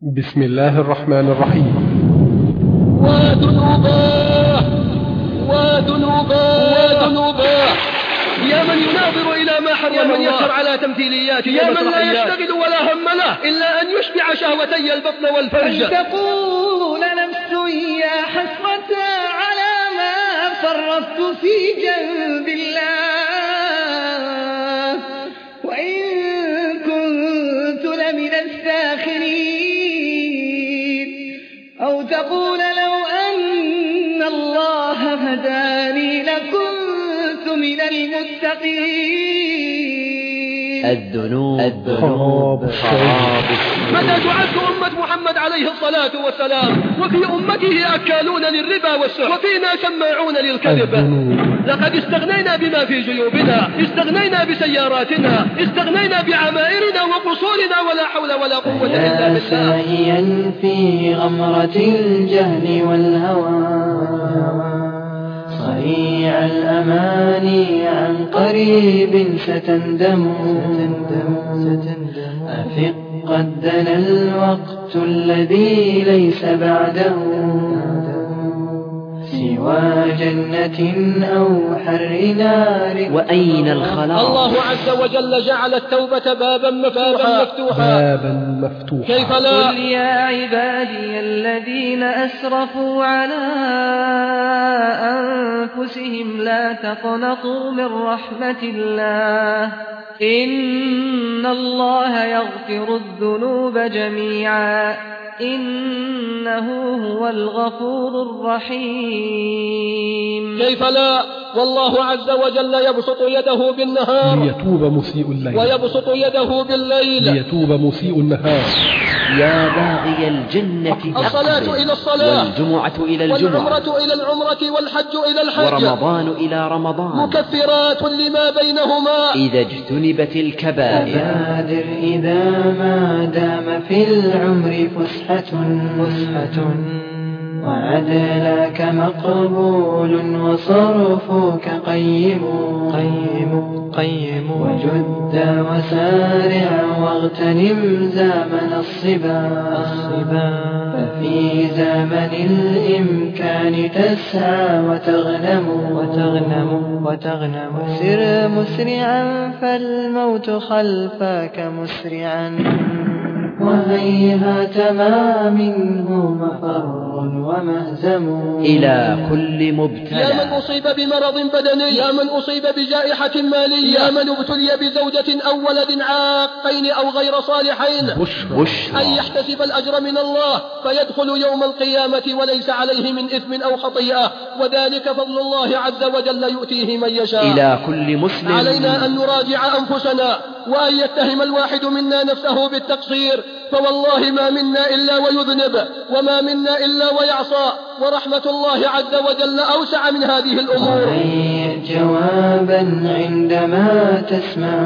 بسم الله الرحمن الرحيم. وذنوباه يا من يناظر إلى ما حرم الله، يا من يسهر على تمثيليات، يا من لا يشتغل ولا هم له إلا أن يشبع شهوتي البطن والفرج. أن تقول نفس يا حسرة على ما فرطت في جنب الله وإن كنت لمن الساخرين، أو تقول لو أن الله هداني لكنت من المتقين. الذنوب خراب. متى تعد أمة محمد عليه الصلاة والسلام وفي أمته أكالون للربا والسحر وفينا سماعون للكذب؟ لقد استغنينا بما في جيوبنا، استغنينا بسياراتنا، استغنينا بعمائرنا وقصورنا، ولا حول ولا قوة إلا بالله. ساهيا في غمرة الجهل والهوى، صريع الأماني عن قريب ستندم. أفق قد دنا الوقت الذي ليس بعده سوى جنة أو حر نار. وأين الخلاص؟ الله عز وجل جعل التوبة بابا مفتوحا. كيف لا؟ قل يا عبادي الذين أسرفوا على أنفسهم لا تقنطوا من رحمة الله إن الله يغفر الذنوب جميعا إنه هو الغفور الرحيم. كيف لا؟ والله عز وجل يبسط يده بالنهار ليتوب مسيء الليل، ويبسط يده بالليل ليتوب مسيء النهار. يا باغي الجنة الصلاة إلى الصلاة، والجمعة إلى الجمعة، والعمرة إلى العمرة، والحج إلى الحج، ورمضان إلى رمضان، مكفرات لما بينهما إذا اجتنبت الكبائر. بادر إذا ما دام في العمر فسحة وعدلك مقبول وصرفك قيم. وجد وسارع واغتنم زمن الصبا، ففي زمن الإمكان تسعى وتغنم. سر مسرعا فالموت خلفك مسرعا، وهيهات ما منه مفر ومهزم. إلى كل مبتلى، يا من أصيب بمرض بدني، يا من أصيب بجائحة مالية، يا من ابتلي بزوجة أو ولد عاقين أو غير صالحين، بشرى أن يحتسب الأجر من الله فيدخل يوم القيامة وليس عليه من إثم أو خطيئة، وذلك فضل الله عز وجل يؤتيه من يشاء. إلى كل مسلم علينا أن نراجع أنفسنا، وأن يتهم الواحد منا نفسه بالتقصير، فوالله ما منا إلا ويذنب، وما منا إلا ويعصى، ورحمة الله عز وجل أوسع من هذه الأمور. هيئ جوابا عندما تسمع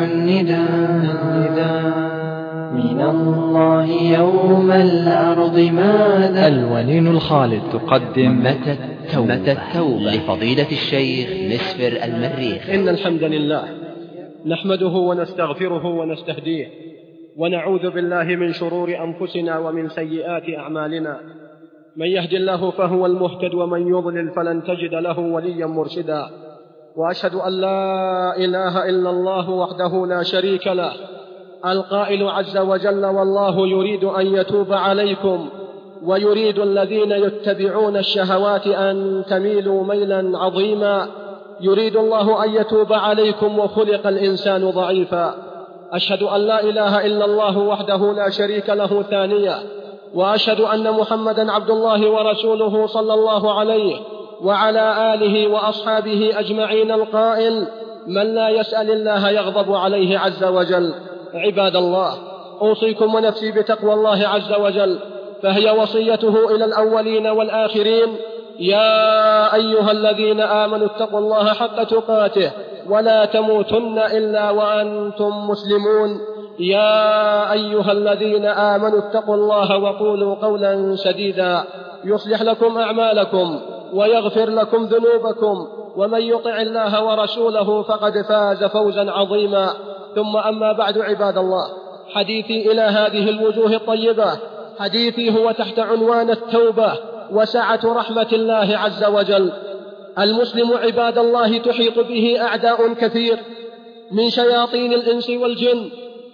النداء من الله يوم الأرض ماذا. الولين الخالد تقدم متى التوبة لفضيلة الشيخ مسفر المريخ. إن الحمد لله نحمده ونستغفره ونستهديه، ونعوذ بالله من شرور أنفسنا ومن سيئات أعمالنا. من يهد الله فهو المهتد، ومن يضلل فلن تجد له وليا مرشدا. وأشهد أن لا إله إلا الله وحده لا شريك له، القائل عز وجل: والله يريد أن يتوب عليكم ويريد الذين يتبعون الشهوات أن تميلوا ميلا عظيما. يريد الله أن يتوب عليكم وخلق الإنسان ضعيفا. أشهد أن لا إله إلا الله وحده لا شريك له ثانية، وأشهد أن محمدا عبد الله ورسوله صلى الله عليه وعلى آله وأصحابه أجمعين، القائل: من لا يسأل الله يغضب عليه عز وجل. عباد الله، أوصيكم ونفسي بتقوى الله عز وجل، فهي وصيته إلى الأولين والآخرين. يا أيها الذين آمنوا اتقوا الله حق تقاته ولا تموتن إلا وأنتم مسلمون. يا أيها الذين آمنوا اتقوا الله وقولوا قولا سديدا يصلح لكم أعمالكم ويغفر لكم ذنوبكم، ومن يطع الله ورسوله فقد فاز فوزا عظيما. ثم أما بعد، عباد الله، حديثي إلى هذه الوجوه الطيبة حديثي هو تحت عنوان التوبة وسعة رحمة الله عز وجل. المسلم عباد الله تحيط به أعداء كثير من شياطين الإنس والجن،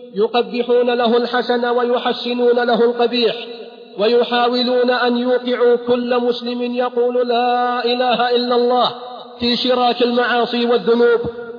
يقبحون له الحسن ويحسنون له القبيح، ويحاولون أن يوقعوا كل مسلم يقول لا إله إلا الله في شراك المعاصي والذنوب.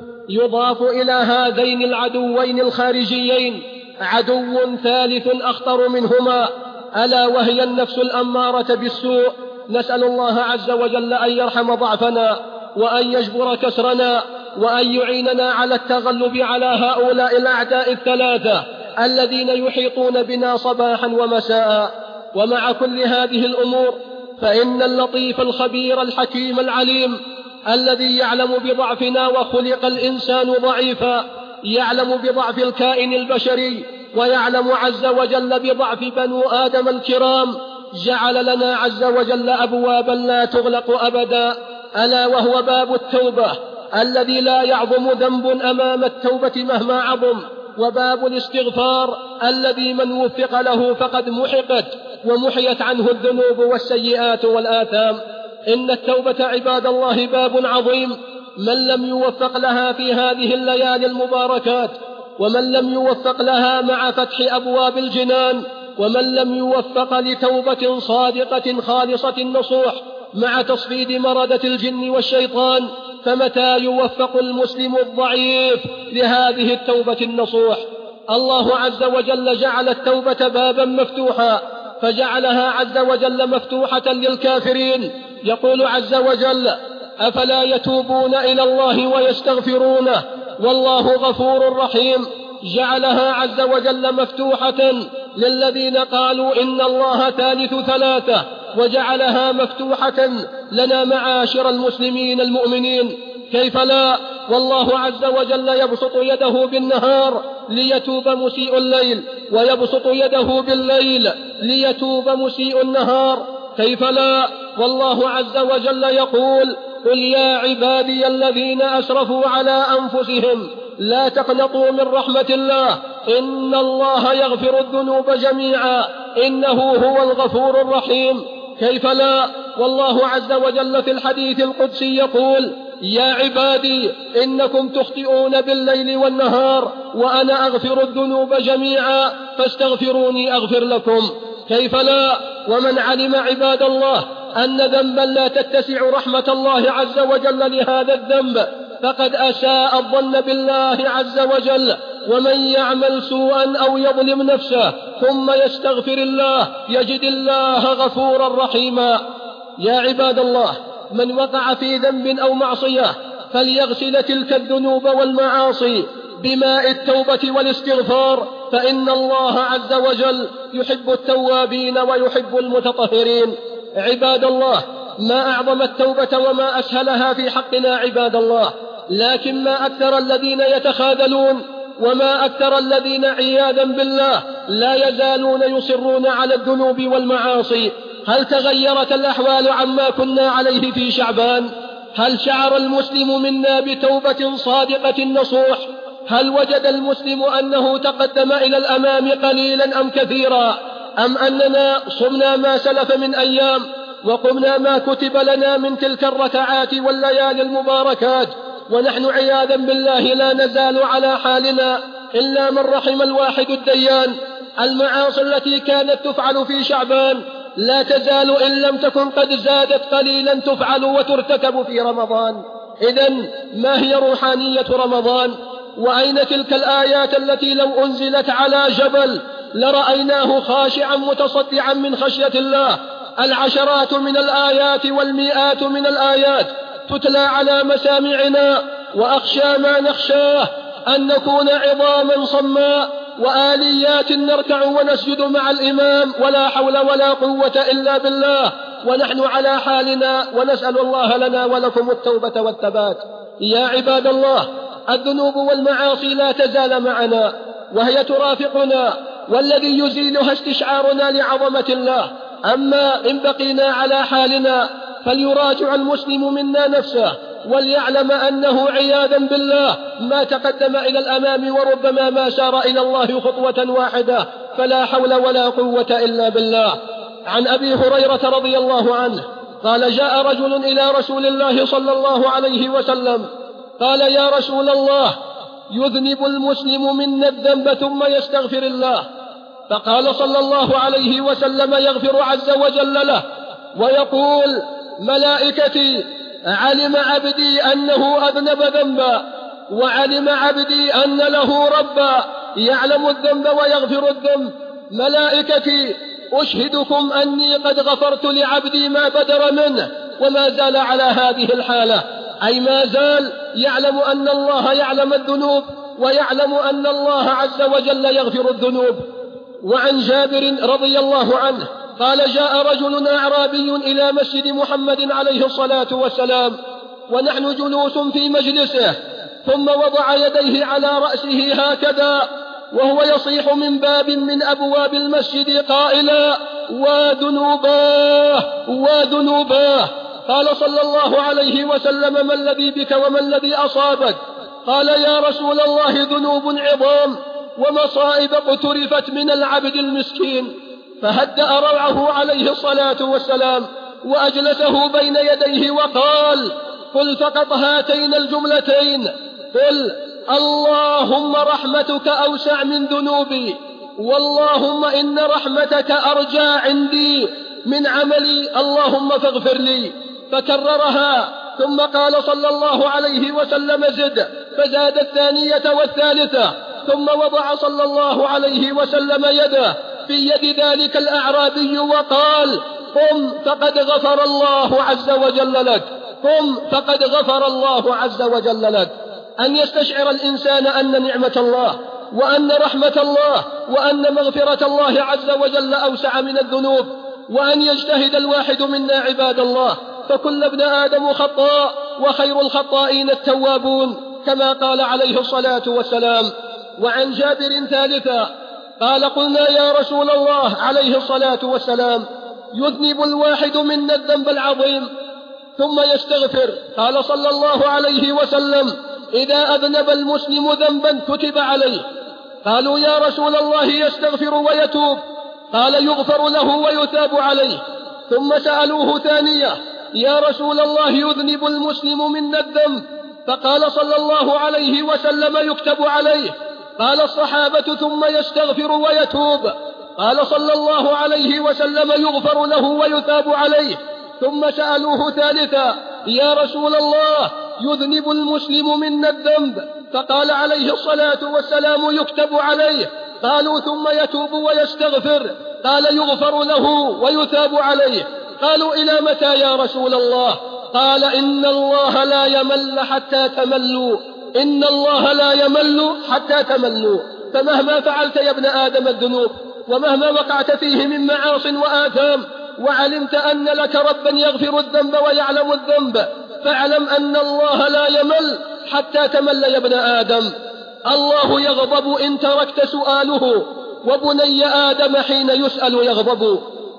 يضاف إلى هذين العدوين الخارجيين عدو ثالث أخطر منهما، ألا وهي النفس الأمارة بالسوء. نسأل الله عز وجل أن يرحم ضعفنا وأن يجبر كسرنا وأن يعيننا على التغلب على هؤلاء الأعداء الثلاثة الذين يحيطون بنا صباحا ومساء. ومع كل هذه الأمور فإن اللطيف الخبير الحكيم العليم الذي يعلم بضعفنا، وخلق الإنسان ضعيفا، يعلم بضعف الكائن البشري ويعلم عز وجل بضعف بنو آدم الكرام، جعل لنا عز وجل أبوابا لا تغلق أبدا، ألا وهو باب التوبة الذي لا يعظم ذنب أمام التوبة مهما عظم، وباب الاستغفار الذي من وفق له فقد محقت ومحيت عنه الذنوب والسيئات والآثام. إن التوبة عباد الله باب عظيم، من لم يوفق لها في هذه الليالي المباركات، ومن لم يوفق لها مع فتح أبواب الجنان، ومن لم يوفق لتوبة صادقة خالصة النصوح مع تصفيد مردة الجن والشيطان، فمتى يوفق المسلم الضعيف لهذه التوبة النصوح؟ الله عز وجل جعل التوبة بابا مفتوحا، فجعلها عز وجل مفتوحة للكافرين. يقول عز وجل أفلا يتوبون إلى الله ويستغفرونه والله غفور رحيم. جعلها عز وجل مفتوحة للذين قالوا إن الله ثالث ثلاثة، وجعلها مفتوحة لنا معاشر المسلمين المؤمنين. كيف لا؟ والله عز وجل يبسط يده بالنهار ليتوب مسيء الليل، ويبسط يده بالليل ليتوب مسيء النهار. كيف لا؟ والله عز وجل يقول قل يا عبادي الذين أسرفوا على أنفسهم لا تقنطوا من رحمة الله إن الله يغفر الذنوب جميعا إنه هو الغفور الرحيم. كيف لا؟ والله عز وجل في الحديث القدسي يقول يا عبادي إنكم تخطئون بالليل والنهار وأنا أغفر الذنوب جميعا فاستغفروني أغفر لكم. كيف لا؟ ومن علم عباد الله أن ذنبا لا تتسع رحمة الله عز وجل لهذا الذنب فقد أساء الظن بالله عز وجل. ومن يعمل سوءا أو يظلم نفسه ثم يستغفر الله يجد الله غفورا رحيما. يا عباد الله، من وقع في ذنب أو معصية فليغسل تلك الذنوب والمعاصي بماء التوبة والاستغفار، فإن الله عز وجل يحب التوابين ويحب المتطهرين. عباد الله، ما أعظم التوبة وما أسهلها في حقنا عباد الله، لكن ما أكثر الذين يتخاذلون وما أكثر الذين عياذا بالله لا يزالون يصرون على الذنوب والمعاصي. هل تغيرت الأحوال عما كنا عليه في شعبان؟ هل شعر المسلم منا بتوبة صادقة نصوح؟ هل وجد المسلم أنه تقدم إلى الأمام قليلا أم كثيرا؟ أم أننا صمنا ما سلف من أيام وقمنا ما كتب لنا من تلك الركعات والليالي المباركات ونحن عياذا بالله لا نزال على حالنا إلا من رحم الواحد الديان؟ المعاصي التي كانت تفعل في شعبان لا تزال إن لم تكن قد زادت قليلا تفعل وترتكب في رمضان. إذن ما هي روحانية رمضان؟ وأين تلك الآيات التي لو أنزلت على جبل لرأيناه خاشعا متصدعا من خشية الله؟ العشرات من الآيات والمئات من الآيات تتلى على مسامعنا، وأخشى ما نخشاه أن نكون عظاما صماء وآليات نركع ونسجد مع الإمام ولا حول ولا قوة إلا بالله ونحن على حالنا، ونسأل الله لنا ولكم التوبة والثبات. يا عباد الله، الذنوب والمعاصي لا تزال معنا وهي ترافقنا، والذي يزيلها استشعارنا لعظمة الله. أما إن بقينا على حالنا فليراجع المسلم منا نفسه، وليعلم أنه عياذا بالله ما تقدم إلى الأمام، وربما ما سار إلى الله خطوة واحدة، فلا حول ولا قوة إلا بالله. عن أبي هريرة رضي الله عنه قال: جاء رجل إلى رسول الله صلى الله عليه وسلم قال: يا رسول الله، يذنب المسلم منا الذنب ثم يستغفر الله. فقال صلى الله عليه وسلم: يغفر عز وجل له ويقول: ملائكتي، علم عبدي أنه أذنب ذنبا، وعلم عبدي أن له ربا يعلم الذنب ويغفر الذنب. ملائكتي، أشهدكم أني قد غفرت لعبدي ما بدر منه، وما زال على هذه الحالة، أي ما زال يعلم أن الله يعلم الذنوب، ويعلم أن الله عز وجل يغفر الذنوب. وعن جابر رضي الله عنه قال: جاء رجل أعرابي إلى مسجد محمد عليه الصلاة والسلام، ونحن جلوس في مجلسه، ثم وضع يديه على رأسه هكذا وهو يصيح من باب من أبواب المسجد قائلا: وذنوباه وذنوباه. قال صلى الله عليه وسلم: ما الذي بك وما الذي أصابك؟ قال: يا رسول الله، ذنوب عظام ومصائب اقترفت من العبد المسكين. فهدأ روعه عليه الصلاة والسلام وأجلسه بين يديه وقال: قل فقط هاتين الجملتين: قل اللهم رحمتك أوسع من ذنوبي، واللهم إن رحمتك أرجى عندي من عملي، اللهم فاغفر لي. فكررها، ثم قال صلى الله عليه وسلم: زد. فزاد الثانية والثالثة، ثم وضع صلى الله عليه وسلم يده في يد ذلك الأعرابي وقال: قم فقد غفر الله عز وجل لك، قم فقد غفر الله عز وجل لك. أن يستشعر الإنسان أن نعمة الله وأن رحمة الله وأن مغفرة الله عز وجل أوسع من الذنوب، وأن يجتهد الواحد منا عباد الله، فكل ابن آدم خطاء، وخير الخطائين التوابون، كما قال عليه الصلاة والسلام. وعن جابر ثالثا قال: قلنا يا رسول الله عليه الصلاة والسلام، يذنب الواحد منا الذنب العظيم ثم يستغفر. قال صلى الله عليه وسلم: إذا أذنب المسلم ذنبا كتب عليه. قالوا: يا رسول الله، يستغفر ويتوب؟ قال: يغفر له ويتاب عليه. ثم سألوه ثانية: يا رسول الله، يذنب المسلم منا الذنب؟ فقال صلى الله عليه وسلم: يكتب عليه. قال الصحابة: ثم يستغفر ويتوب؟ قال صلى الله عليه وسلم: يغفر له ويتاب عليه. ثم سألوه ثالثا: يا رسول الله، يذنب المسلم منا الذنب؟ فقال عليه الصلاة والسلام: يكتب عليه. قالوا: ثم يتوب ويستغفر؟ قال: يغفر له ويتاب عليه. قالوا: إلى متى يا رسول الله؟ قال: إن الله لا يمل حتى تملوا، إن الله لا يمل حتى تملوا. فمهما فعلت يا ابن آدم الذنوب، ومهما وقعت فيه من معاص وآثام، وعلمت أن لك ربا يغفر الذنب ويعلم الذنب، فاعلم أن الله لا يمل حتى تمل يا ابن آدم. الله يغضب إن تركت سؤاله، وبني آدم حين يسأل يغضب.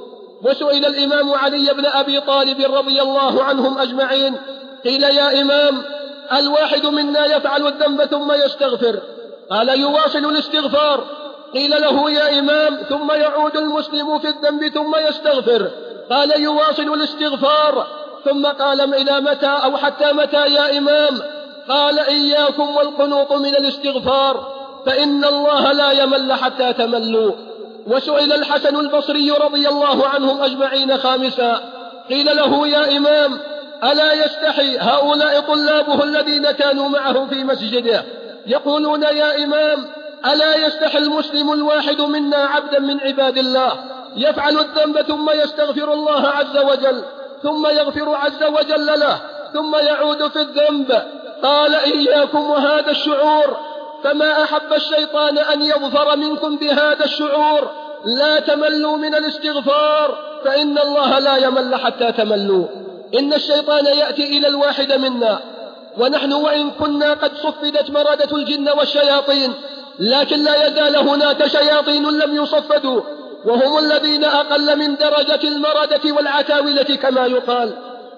وسئل الإمام علي بن أبي طالب رضي الله عنهم أجمعين، قيل: يا إمام، الواحد منا يفعل الذنب ثم يستغفر، قال: يواصل الاستغفار. قيل له: يا إمام، ثم يعود المسلم في الذنب ثم يستغفر؟ قال: يواصل الاستغفار. ثم قال: إلى متى أو حتى متى يا إمام؟ قال: إياكم والقنوط من الاستغفار، فإن الله لا يمل حتى تملوا. وسئل الحسن البصري رضي الله عنهم أجمعين خامسا، قيل له: يا إمام، ألا يستحي هؤلاء طلابه الذين كانوا معه في مسجده يقولون: يا إمام، ألا يستحي المسلم الواحد منا عبدا من عباد الله يفعل الذنب ثم يستغفر الله عز وجل، ثم يغفر عز وجل له، ثم يعود في الذنب؟ قال: إياكم وهذا الشعور، فما أحب الشيطان أن يظفر منكم بهذا الشعور. لا تملوا من الاستغفار، فإن الله لا يمل حتى تملوا. إن الشيطان يأتي إلى الواحد منا، ونحن وإن كنا قد صفدت مردة الجن والشياطين، لكن لا يزال هناك شياطين لم يصفدوا، وهم الذين أقل من درجة المردة والعتاولة كما يقال.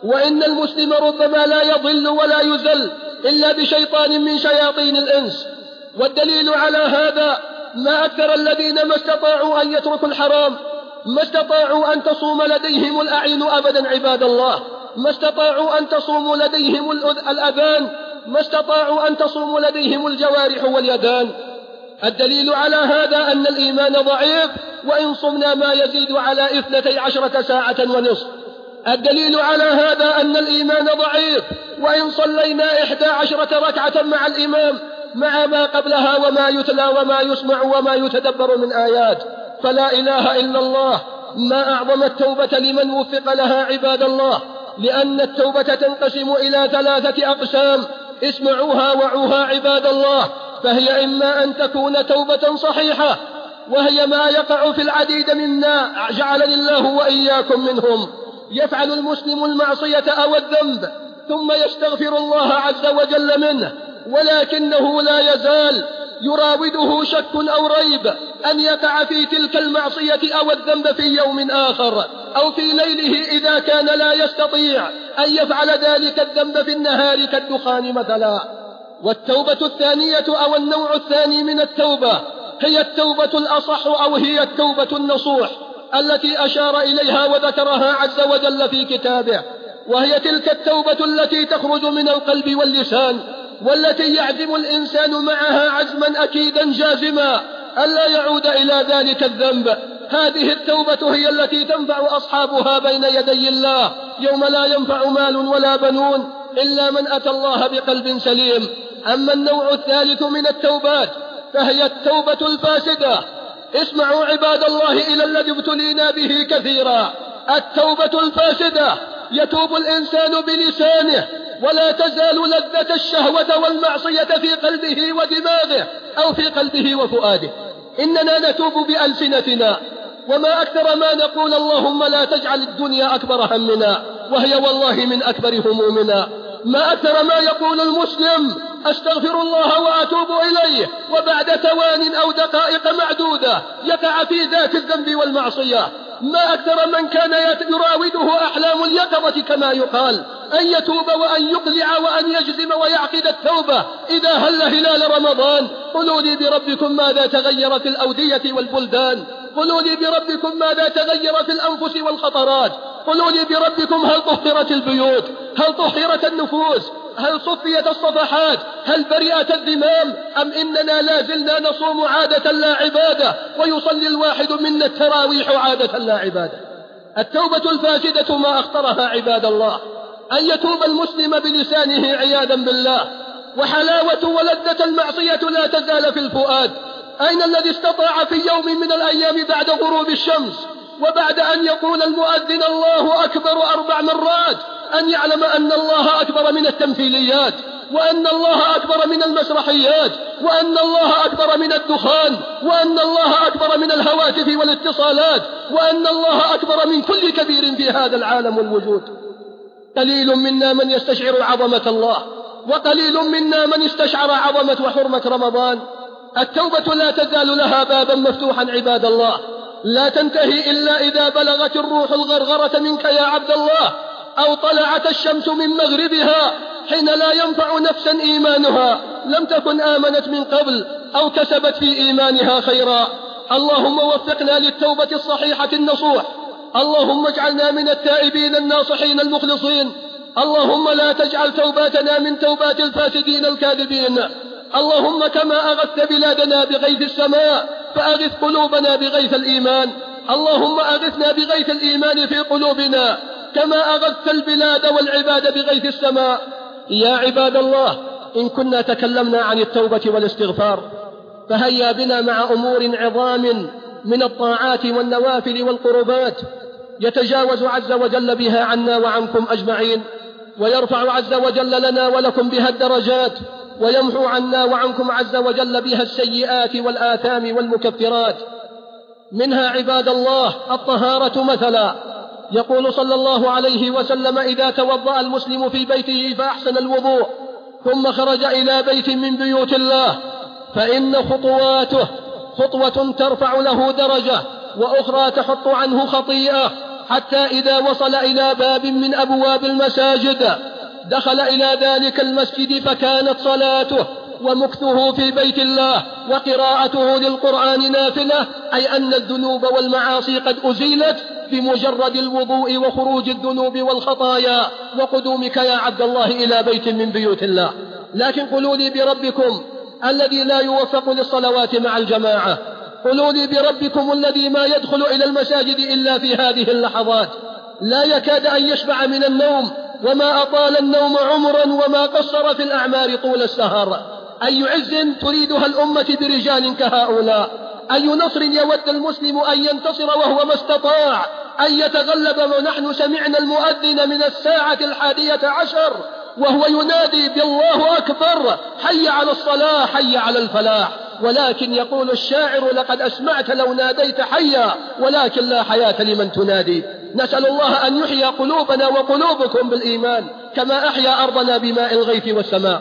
وإن المسلم ربما لا يضل ولا يذل إلا بشيطان من شياطين الإنس. والدليل على هذا ما أكثر الذين ما استطاعوا أن يتركوا الحرام، ما استطاعوا أن تصوم لديهم الأعين أبدا عباد الله، ما استطاعوا أن تصوم لديهم الأذان، ما استطاعوا أن تصوم لديهم الجوارح واليدان. الدليل على هذا أن الإيمان ضعيف، وإن صمنا ما يزيد على 12 ساعة ونصف. الدليل على هذا أن الإيمان ضعيف، وإن صلينا 11 ركعة مع الإمام مع ما قبلها وما يتلى وما يسمع وما يتدبر من آيات. فلا إله إلا الله، ما أعظم التوبة لمن وفق لها عباد الله، لأن التوبة تنقسم إلى 3 أقسام، اسمعوها وعوها عباد الله. فهي إما أن تكون توبة صحيحة، وهي ما يقع في العديد منا جعلني الله وإياكم منهم. يفعل المسلم المعصية أو الذنب ثم يستغفر الله عز وجل منه، ولكنه لا يزال يراوده شك أو ريب أن يقع في تلك المعصية أو الذنب في يوم آخر أو في ليله إذا كان لا يستطيع أن يفعل ذلك الذنب في النهار كالدخان مثلا. والتوبة الثانية أو النوع الثاني من التوبة هي التوبة الأصح أو هي التوبة النصوح التي أشار إليها وذكرها عز وجل في كتابه، وهي تلك التوبة التي تخرج من القلب واللسان، والتي يعزم الإنسان معها عزما أكيدا جازما ألا يعود إلى ذلك الذنب. هذه التوبة هي التي تنفع أصحابها بين يدي الله يوم لا ينفع مال ولا بنون إلا من أتى الله بقلب سليم. أما النوع الثالث من التوبات فهي التوبة الفاسدة. اسمعوا عباد الله إلى الذي ابتلينا به كثيرا. التوبة الفاسدة يتوب الإنسان بلسانه ولا تزال لذة الشهوة والمعصية في قلبه ودماغه أو في قلبه وفؤاده. إننا نتوب بألسنتنا، وما أكثر ما نقول اللهم لا تجعل الدنيا أكبر همنا، وهي والله من أكبر همومنا. ما أكثر ما يقول المسلم أستغفر الله وأتوب إليه، وبعد ثوان أو دقائق معدودة يقع في ذات الذنب والمعصية. ما أكثر من كان يراوده أحلام اليقظة كما يقال أن يتوب وأن يقلع وأن يجزم ويعقد التوبة إذا هلال رمضان. قلوا لي بربكم ماذا تغير في الأودية والبلدان، قلوا لي بربكم ماذا تغير في الأنفس والخطرات، قلوا لي بربكم هل طهرت البيوت، هل طهرت النفوس، هل صفيت الصفحات، هل برئت الذمام، أم إننا لا زلنا نصوم عادة لا عبادة ويصلي الواحد منا التراويح عادة لا عبادة. التوبة الفاسدة ما أخطرها عباد الله أن يتوب المسلم بلسانه عياذا بالله، وحلاوة ولذة المعصية لا تزال في الفؤاد. أين الذي استطاع في يوم من الأيام بعد غروب الشمس وبعد أن يقول المؤذن الله أكبر 4 مرات أن يعلم أن الله أكبر من التمثيليات، وأن الله أكبر من المسرحيات، وأن الله أكبر من الدخان، وأن الله أكبر من الهواتف والاتصالات، وأن الله أكبر من كل كبير في هذا العالم والوجود؟ قليل منا من يستشعر عظمة الله، وقليل منا من استشعر عظمة وحرمة رمضان. التوبة لا تزال لها بابا مفتوحا عباد الله، لا تنتهي إلا إذا بلغت الروح الغرغرة منك يا عبد الله، أو طلعت الشمس من مغربها، حين لا ينفع نفسا إيمانها لم تكن آمنت من قبل أو كسبت في إيمانها خيرا. اللهم وفقنا للتوبة الصحيحة النصوح، اللهم اجعلنا من التائبين الناصحين المخلصين، اللهم لا تجعل توباتنا من توبات الفاسدين الكاذبين. اللهم كما أغثت بلادنا بغيث السماء فأغث قلوبنا بغيث الإيمان. اللهم أغثنا بغيث الإيمان في قلوبنا كما أغثت البلاد والعباد بغيث السماء. يا عباد الله، إن كنا تكلمنا عن التوبة والاستغفار فهيا بنا مع أمور عظام من الطاعات والنوافل والقربات يتجاوز عز وجل بها عنا وعنكم أجمعين، ويرفع عز وجل لنا ولكم بها الدرجات، ويمحو عنا وعنكم عز وجل بها السيئات والآثام والمكفرات. منها عباد الله الطهارة مثلا. يقول صلى الله عليه وسلم إذا توضأ المسلم في بيته فأحسن الوضوء ثم خرج إلى بيت من بيوت الله فإن خطواته خطوة ترفع له درجة، وأخرى تحط عنه خطيئة، حتى إذا وصل إلى باب من أبواب المساجد دخل إلى ذلك المسجد فكانت صلاته ومكثه في بيت الله وقراءته للقرآن نافلة، أي أن الذنوب والمعاصي قد أزيلت بمجرد الوضوء وخروج الذنوب والخطايا وقدومك يا عبد الله إلى بيت من بيوت الله. لكن قولوا لي بربكم الذي لا يوفق للصلوات مع الجماعة، قولوا لي بربكم الذي ما يدخل إلى المساجد إلا في هذه اللحظات، لا يكاد أن يشبع من النوم، وما أطال النوم عمرا وما قصر في الأعمار طول السهر. أي عز تريدها الأمة برجال كهؤلاء؟ أي نصر يود المسلم أن ينتصر وهو ما استطاع أن يتغلب؟ ونحن سمعنا المؤذن من 11:10 وهو ينادي بالله أكبر، حي على الصلاة حي على الفلاح. ولكن يقول الشاعر لقد أسمعت لو ناديت حيا ولكن لا حياة لمن تنادي. نسأل الله أن يحيي قلوبنا وقلوبكم بالإيمان كما أحيا أرضنا بماء الغيث والسماء.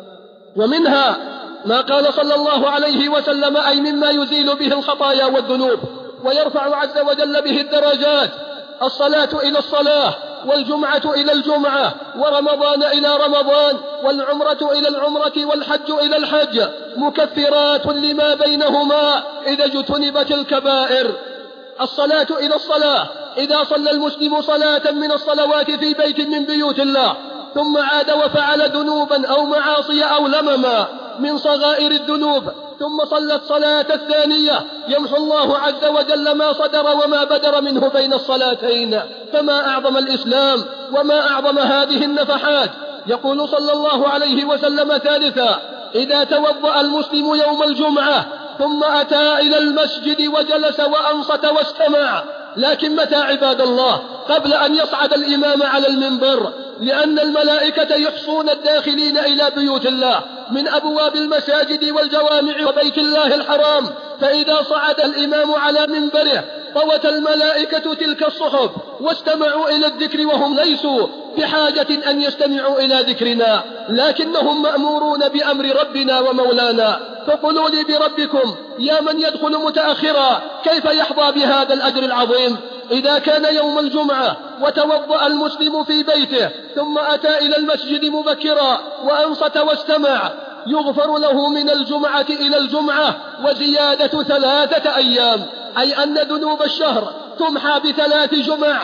ومنها ما قال صلى الله عليه وسلم، أي مما يزيل به الخطايا والذنوب ويرفع عز وجل به الدرجات: الصلاة إلى الصلاة، والجمعة إلى الجمعة، ورمضان إلى رمضان، والعمرة إلى العمرة، والحج إلى الحج، مكفرات لما بينهما إذا اجتنبت الكبائر. الصلاة إلى الصلاة، إذا صلى المسلم صلاة من الصلوات في بيت من بيوت الله ثم عاد وفعل ذنوبا أو معاصي أو لمما من صغائر الذنوب ثم صلى الصلاة الثانية، يمحو الله عز وجل ما صدر وما بدر منه بين الصلاتين. فما أعظم الإسلام وما أعظم هذه النفحات. يقول صلى الله عليه وسلم ثالثا: إذا توضأ المسلم يوم الجمعة ثم أتى إلى المسجد وجلس وأنصت واستمع. لكن متى عباد الله؟ قبل أن يصعد الإمام على المنبر، لأن الملائكة يحصون الداخلين إلى بيوت الله من أبواب المساجد والجوامع وبيت الله الحرام. فإذا صعد الإمام على منبره طوت الملائكة تلك الصحف واستمعوا إلى الذكر، وهم ليسوا بحاجة أن يستمعوا إلى ذكرنا، لكنهم مأمورون بأمر ربنا ومولانا. فقولوا لي بربكم يا من يدخل متأخرا كيف يحظى بهذا الأجر العظيم؟ إذا كان يوم الجمعة وتوضأ المسلم في بيته ثم أتى إلى المسجد مبكرا وأنصت واستمع، يغفر له من الجمعة إلى الجمعة وزيادة 3 أيام، أي أن ذنوب الشهر تمحى ب3 جمع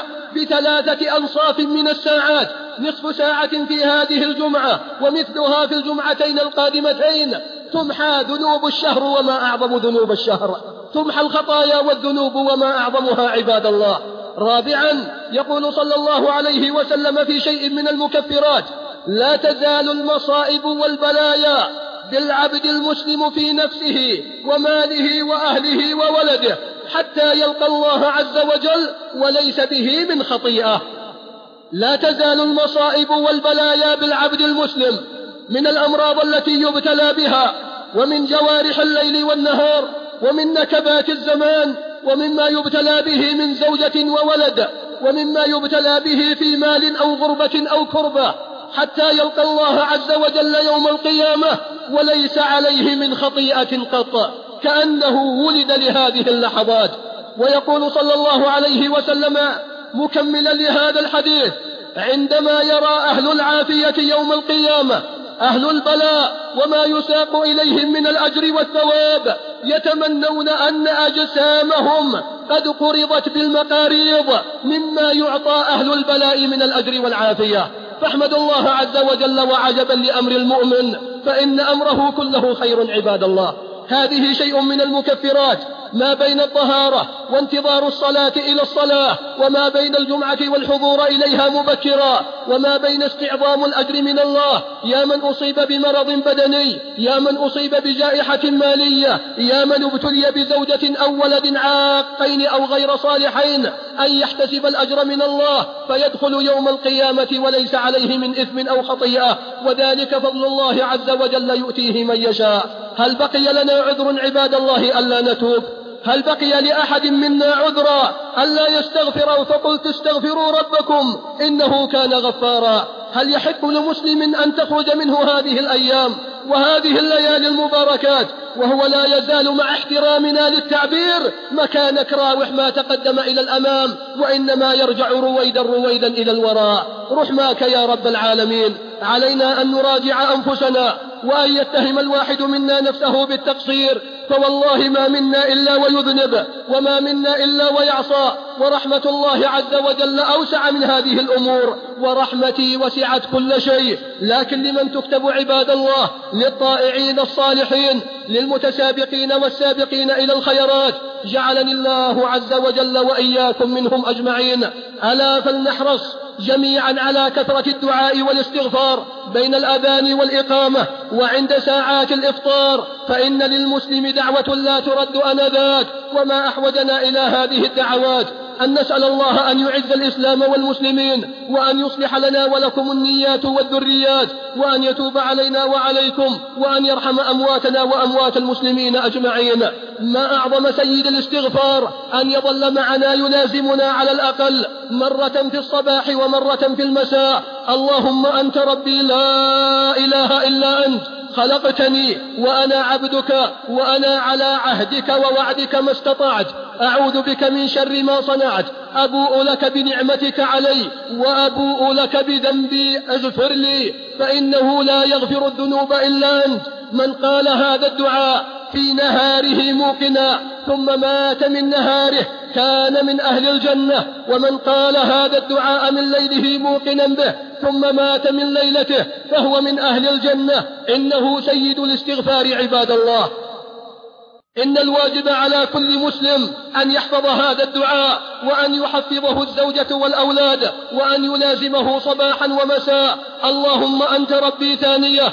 ب3 أنصاف من الساعات، نصف ساعة في هذه الجمعة ومثلها في الجمعتين القادمتين. تمحى ذنوب الشهر وما أعظم ذنوب الشهر، تمحى الخطايا والذنوب وما أعظمها عباد الله. رابعا، يقول صلى الله عليه وسلم في شيء من المكفرات: لا تزال المصائب والبلايا بالعبد المسلم في نفسه وماله وأهله وولده حتى يلقى الله عز وجل وليس به من خطيئة. لا تزال المصائب والبلايا بالعبد المسلم من الأمراض التي يبتلى بها، ومن جوارح الليل والنهار، ومن نكبات الزمان، ومما يبتلى به من زوجة وولد، ومما يبتلى به في مال أو غربة أو كربة، حتى يلقى الله عز وجل يوم القيامة وليس عليه من خطيئة قط، كأنه ولد لهذه اللحظات. ويقول صلى الله عليه وسلم مكملا لهذا الحديث: عندما يرى أهل العافية يوم القيامة أهل البلاء وما يساق إليهم من الأجر والثواب، يتمنون أن أجسامهم قد قرضت بالمقاريض مما يعطى أهل البلاء من الأجر والعافية. فاحمد الله عز وجل وعجبا لأمر المؤمن، فإن أمره كله خير عباد الله. هذه شيء من المكفرات، ما بين الطهارة وانتظار الصلاة إلى الصلاة، وما بين الجمعة والحضور إليها مبكرا، وما بين استعظام الأجر من الله. يا من أصيب بمرض بدني، يا من أصيب بجائحة مالية، يا من ابتلي بزوجة أو ولد عاقين أو غير صالحين، أن يحتسب الأجر من الله فيدخل يوم القيامة وليس عليه من إثم أو خطيئة، وذلك فضل الله عز وجل يؤتيه من يشاء. هل بقي لنا عذر عباد الله ألا نتوب؟ هل بقي لأحد منا عذرا ألا يستغفر؟ فقلت استغفروا ربكم إنه كان غفارا. هل يحق لمسلم أن تخرج منه هذه الأيام وهذه الليالي المباركات، وهو لا يزال مع احترامنا للتعبير مكانك راوح ما تقدم إلى الأمام، وإنما يرجع رويدا رويدا إلى الوراء. رحماك يا رب العالمين. علينا أن نراجع أنفسنا، وأن يتهم الواحد منا نفسه بالتقصير، فوالله ما منا إلا ويذنب، وما منا إلا ويعصى، ورحمة الله عز وجل أوسع من هذه الأمور، ورحمتي وسعت كل شيء. لكن لمن تكتب عباد الله؟ للطائعين الصالحين، للمتسابقين والسابقين إلى الخيرات، جعلني الله عز وجل وإياكم منهم أجمعين. ألا فلنحرص جميعا على كثرة الدعاء والاستغفار بين الأذان والإقامة وعند ساعات الإفطار، فإن للمسلم دعوة لا ترد أنذاك. وما أحوجنا إلى هذه الدعوات أن نسأل الله أن يعز الإسلام والمسلمين، وأن يصلح لنا ولكم النيات والذريات، وأن يتوب علينا وعليكم، وأن يرحم أمواتنا وأموات المسلمين أجمعين. ما أعظم سيد الاستغفار أن يظل معنا يلازمنا على الأقل مرة في الصباح ومرة في المساء. اللهم أنت ربي لا إله إلا أنت، خلقتني وأنا عبدك، وأنا على عهدك ووعدك ما استطعت، أعوذ بك من شر ما صنعت، أبوء لك بنعمتك علي وأبوء لك بذنبي، اغفر لي فإنه لا يغفر الذنوب إلا أنت. من قال هذا الدعاء في نهاره موقنا ثم مات من نهاره كان من أهل الجنة، ومن قال هذا الدعاء من ليله موقنا به ثم مات من ليلته فهو من أهل الجنة. إنه سيد الاستغفار عباد الله. إن الواجب على كل مسلم أن يحفظ هذا الدعاء، وأن يحفظه الزوجة والأولاد، وأن يلازمه صباحا ومساء. اللهم أنت ربي ثانية،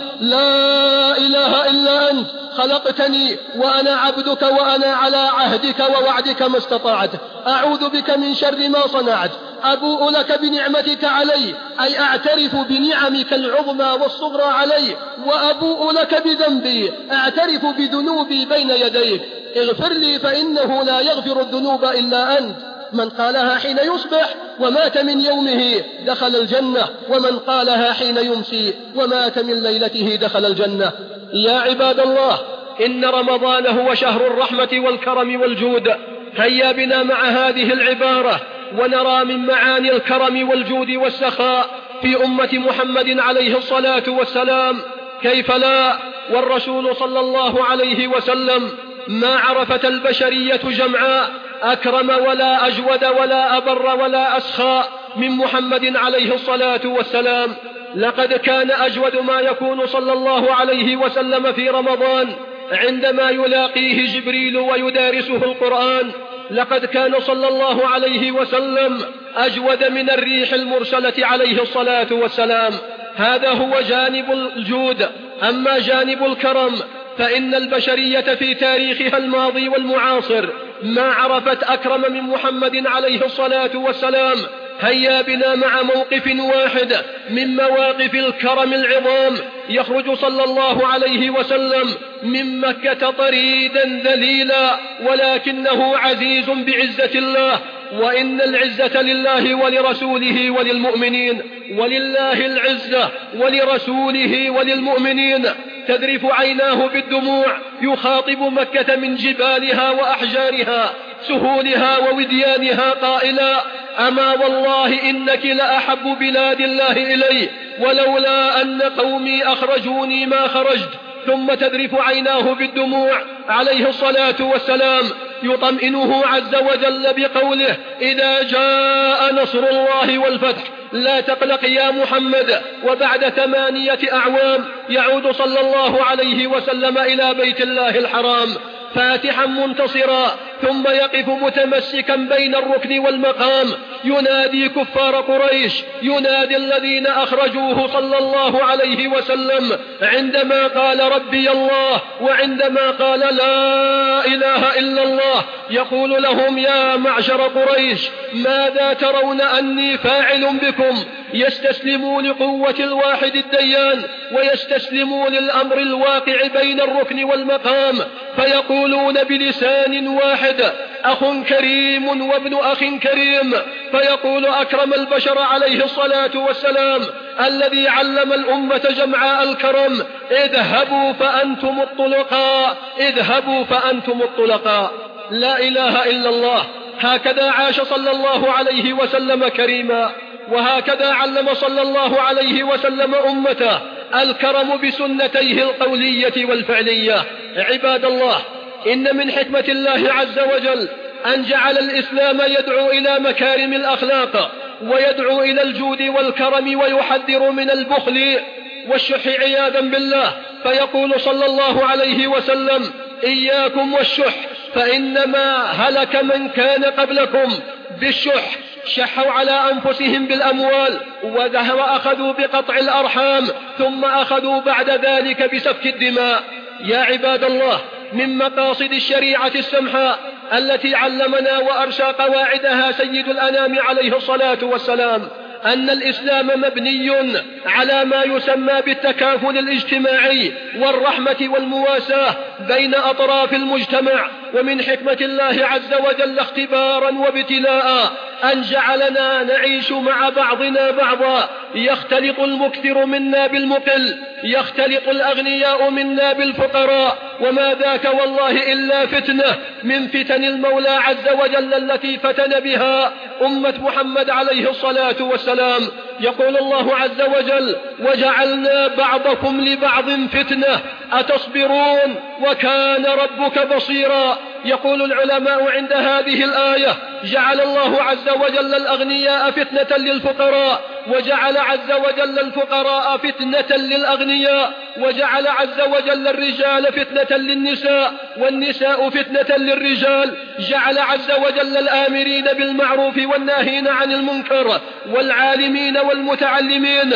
لا إله إلا أنت، خلقتني وأنا عبدك، وأنا على عهدك ووعدك ما استطعت، أعوذ بك من شر ما صنعت، أبوء لك بنعمتك علي، أي أعترف بنعمك العظمى والصغرى علي، وأبوء لك بذنبي، أعترف بذنوبي بين يديك، اغفر لي فإنه لا يغفر الذنوب إلا أنت. من قالها حين يصبح ومات من يومه دخل الجنة، ومن قالها حين يمسي ومات من ليلته دخل الجنة. يا عباد الله، إن رمضان هو شهر الرحمة والكرم والجود. هيا بنا مع هذه العبارة ونرى من معاني الكرم والجود والسخاء في أمة محمد عليه الصلاة والسلام. كيف لا، والرسول صلى الله عليه وسلم ما عرفت البشرية جمعاء أكرم ولا أجود ولا أبر ولا أسخاء من محمد عليه الصلاة والسلام. لقد كان أجود ما يكون صلى الله عليه وسلم في رمضان عندما يلاقيه جبريل ويدارسه القرآن. لقد كان صلى الله عليه وسلم أجود من الريح المرسلة عليه الصلاة والسلام. هذا هو جانب الجود. أما جانب الكرم فإن البشرية في تاريخها الماضي والمعاصر ما عرفت أكرم من محمد عليه الصلاة والسلام. هيا بنا مع موقف واحد من مواقف الكرم العظام. يخرج صلى الله عليه وسلم من مكة طريدا ذليلا، ولكنه عزيز بعزة الله، وإن العزة لله ولرسوله وللمؤمنين، ولله العزة ولرسوله وللمؤمنين. تذرف عيناه بالدموع يخاطب مكة من جبالها وأحجارها، سهولها ووديانها، قائلا: أما والله إنك لأحب بلاد الله إلي، ولولا أن قومي أخرجوني ما خرجت. ثم تذرف عيناه بالدموع عليه الصلاة والسلام، يطمئنه عز وجل بقوله: إذا جاء نصر الله والفتح لا تقلق يا محمد. وبعد 8 أعوام يعود صلى الله عليه وسلم إلى بيت الله الحرام فاتحا منتصرا، ثم يقف متمسكا بين الركن والمقام ينادي كفار قريش، ينادي الذين أخرجوه صلى الله عليه وسلم عندما قال ربي الله وعندما قال لا إله إلا الله. يقول لهم: يا معشر قريش، ماذا ترون أني فاعل بكم؟ يستسلموا لقوة الواحد الديان، ويستسلموا للأمر الواقع بين الركن والمقام، فيقولون بلسان واحد: أخ كريم وابن أخ كريم، فيقول أكرم البشر عليه الصلاة والسلام الذي علم الأمة جمعاء الكرم: اذهبوا فأنتم الطلقاء، اذهبوا فأنتم الطلقاء. لا إله إلا الله. هكذا عاش صلى الله عليه وسلم كريما، وهكذا علم صلى الله عليه وسلم أمته الكرم بسنتيه القولية والفعلية. عباد الله، إن من حكمة الله عز وجل أن جعل الإسلام يدعو إلى مكارم الأخلاق، ويدعو إلى الجود والكرم، ويحذر من البخل والشح عياذا بالله. فيقول صلى الله عليه وسلم: إياكم والشح، فإنما هلك من كان قبلكم بالشح، شحوا على أنفسهم بالأموال، وأخذوا بقطع الأرحام، ثم أخذوا بعد ذلك بسفك الدماء. يا عباد الله، من مقاصد الشريعة السمحاء التي علمنا وأرسى قواعدها سيد الأنام عليه الصلاة والسلام أن الإسلام مبني على ما يسمى بالتكافل الاجتماعي والرحمة والمواساة بين أطراف المجتمع. ومن حكمة الله عز وجل اختبارا وابتلاء أن جعلنا نعيش مع بعضنا بعضا، يختلط المكثر منا بالمقل، يختلط الأغنياء منا بالفقراء، وما ذاك والله إلا فتنة من فتن المولى عز وجل التي فتن بها أمة محمد عليه الصلاة والسلام. يقول الله عز وجل: وجعلنا بعضكم لبعض فتنة أتصبرون وكان ربك بصيرا. يقول العلماء عند هذه الآية: جعل الله عز وجل الأغنياء فتنة للفقراء، وجعل عز وجل الفقراء فتنة للأغنياء، وجعل عز وجل الرجال فتنة للنساء، والنساء فتنة للرجال. جعل عز وجل الآمرين بالمعروف والناهين عن المنكر والعالمين والمتعلمين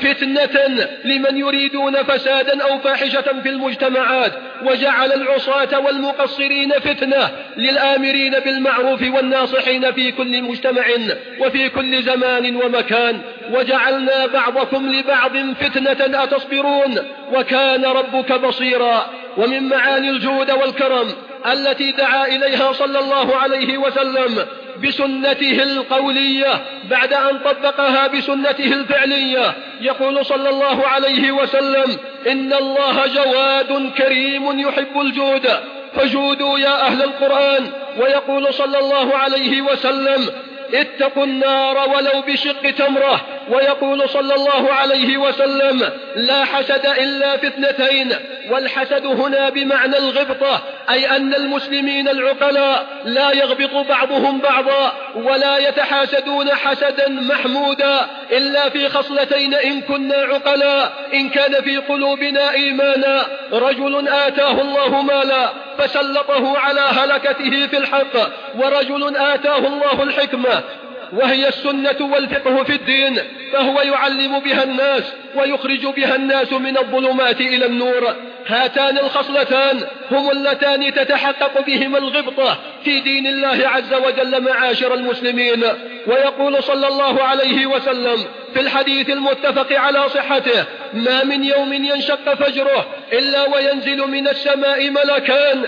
فتنة لمن يريدون فسادا أو فاحشة في المجتمعات، وجعل العصاة والمقصرين فتنة للآمرين بالمعروف والناصحين في كل مجتمع وفي كل زمان ومكان. وجعلنا بعضكم لبعض فتنة أتصبرون وكان ربك بصيرا. ومن معاني الجود والكرم التي دعا إليها صلى الله عليه وسلم بسنته القولية بعد أن طبقها بسنته الفعلية، يقول صلى الله عليه وسلم: إن الله جواد كريم يحب الجود فجودوا يا أهل القرآن. ويقول صلى الله عليه وسلم: اتقوا النار ولو بشق تمرة. ويقول صلى الله عليه وسلم: لا حسد إلا في اثنتين. والحسد هنا بمعنى الغبطة، أي أن المسلمين العقلاء لا يغبط بعضهم بعضا ولا يتحاسدون حسدا محمودا إلا في خصلتين إن كنا عقلاء: إن كان في قلوبنا إيمانا، رجل آتاه الله مالا فسلطه على هلكته في الحق، ورجل آتاه الله الحكمة وهي السنة والفقه في الدين، فهو يعلم بها الناس ويخرج بها الناس من الظلمات إلى النور. هاتان الخصلتان هم اللتان تتحقق بهما الغبطة في دين الله عز وجل معاشر المسلمين. ويقول صلى الله عليه وسلم في الحديث المتفق على صحته: ما من يوم ينشق فجره إلا وينزل من السماء ملكان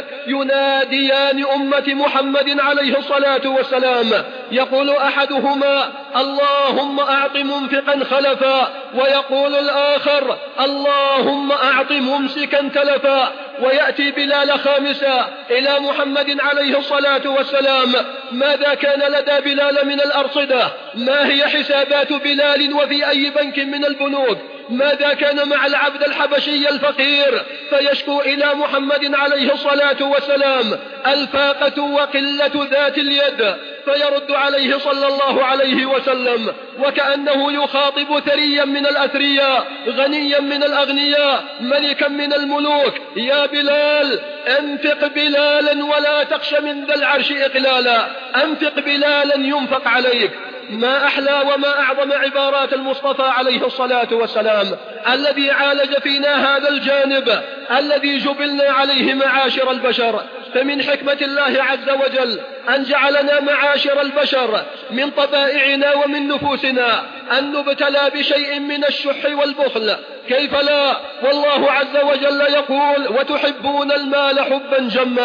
يناديان أمة محمد عليه الصلاة والسلام، يقول أحدهما: اللهم أعط منفقا خلفا، ويقول الآخر: اللهم أعط ممسكا تلفا. ويأتي بلال خامسا إلى محمد عليه الصلاة والسلام: ماذا كان لدى بلال من الأرصدة؟ ما هي حسابات بلال وفي أي بنك من البنوك؟ ماذا كان مع العبد الحبشي الفقير؟ فيشكو إلى محمد عليه الصلاة والسلام الفاقة وقلة ذات اليد، فيرد عليه صلى الله عليه وسلم وكأنه يخاطب ثريا من الأثرياء، غنيا من الأغنياء، ملكا من الملوك: يا بلال انفق بلالا ولا تخش من ذا العرش إقلالا، انفق بلالا ينفق عليك. ما أحلى وما أعظم عبارات المصطفى عليه الصلاة والسلام الذي عالج فينا هذا الجانب الذي جبلنا عليه معاشر البشر. فمن حكمة الله عز وجل أن جعلنا معاشر البشر من طبائعنا ومن نفوسنا أن نبتلى بشيء من الشح والبخل، كيف لا؟ والله عز وجل يقول: وتحبون المال حبا جما.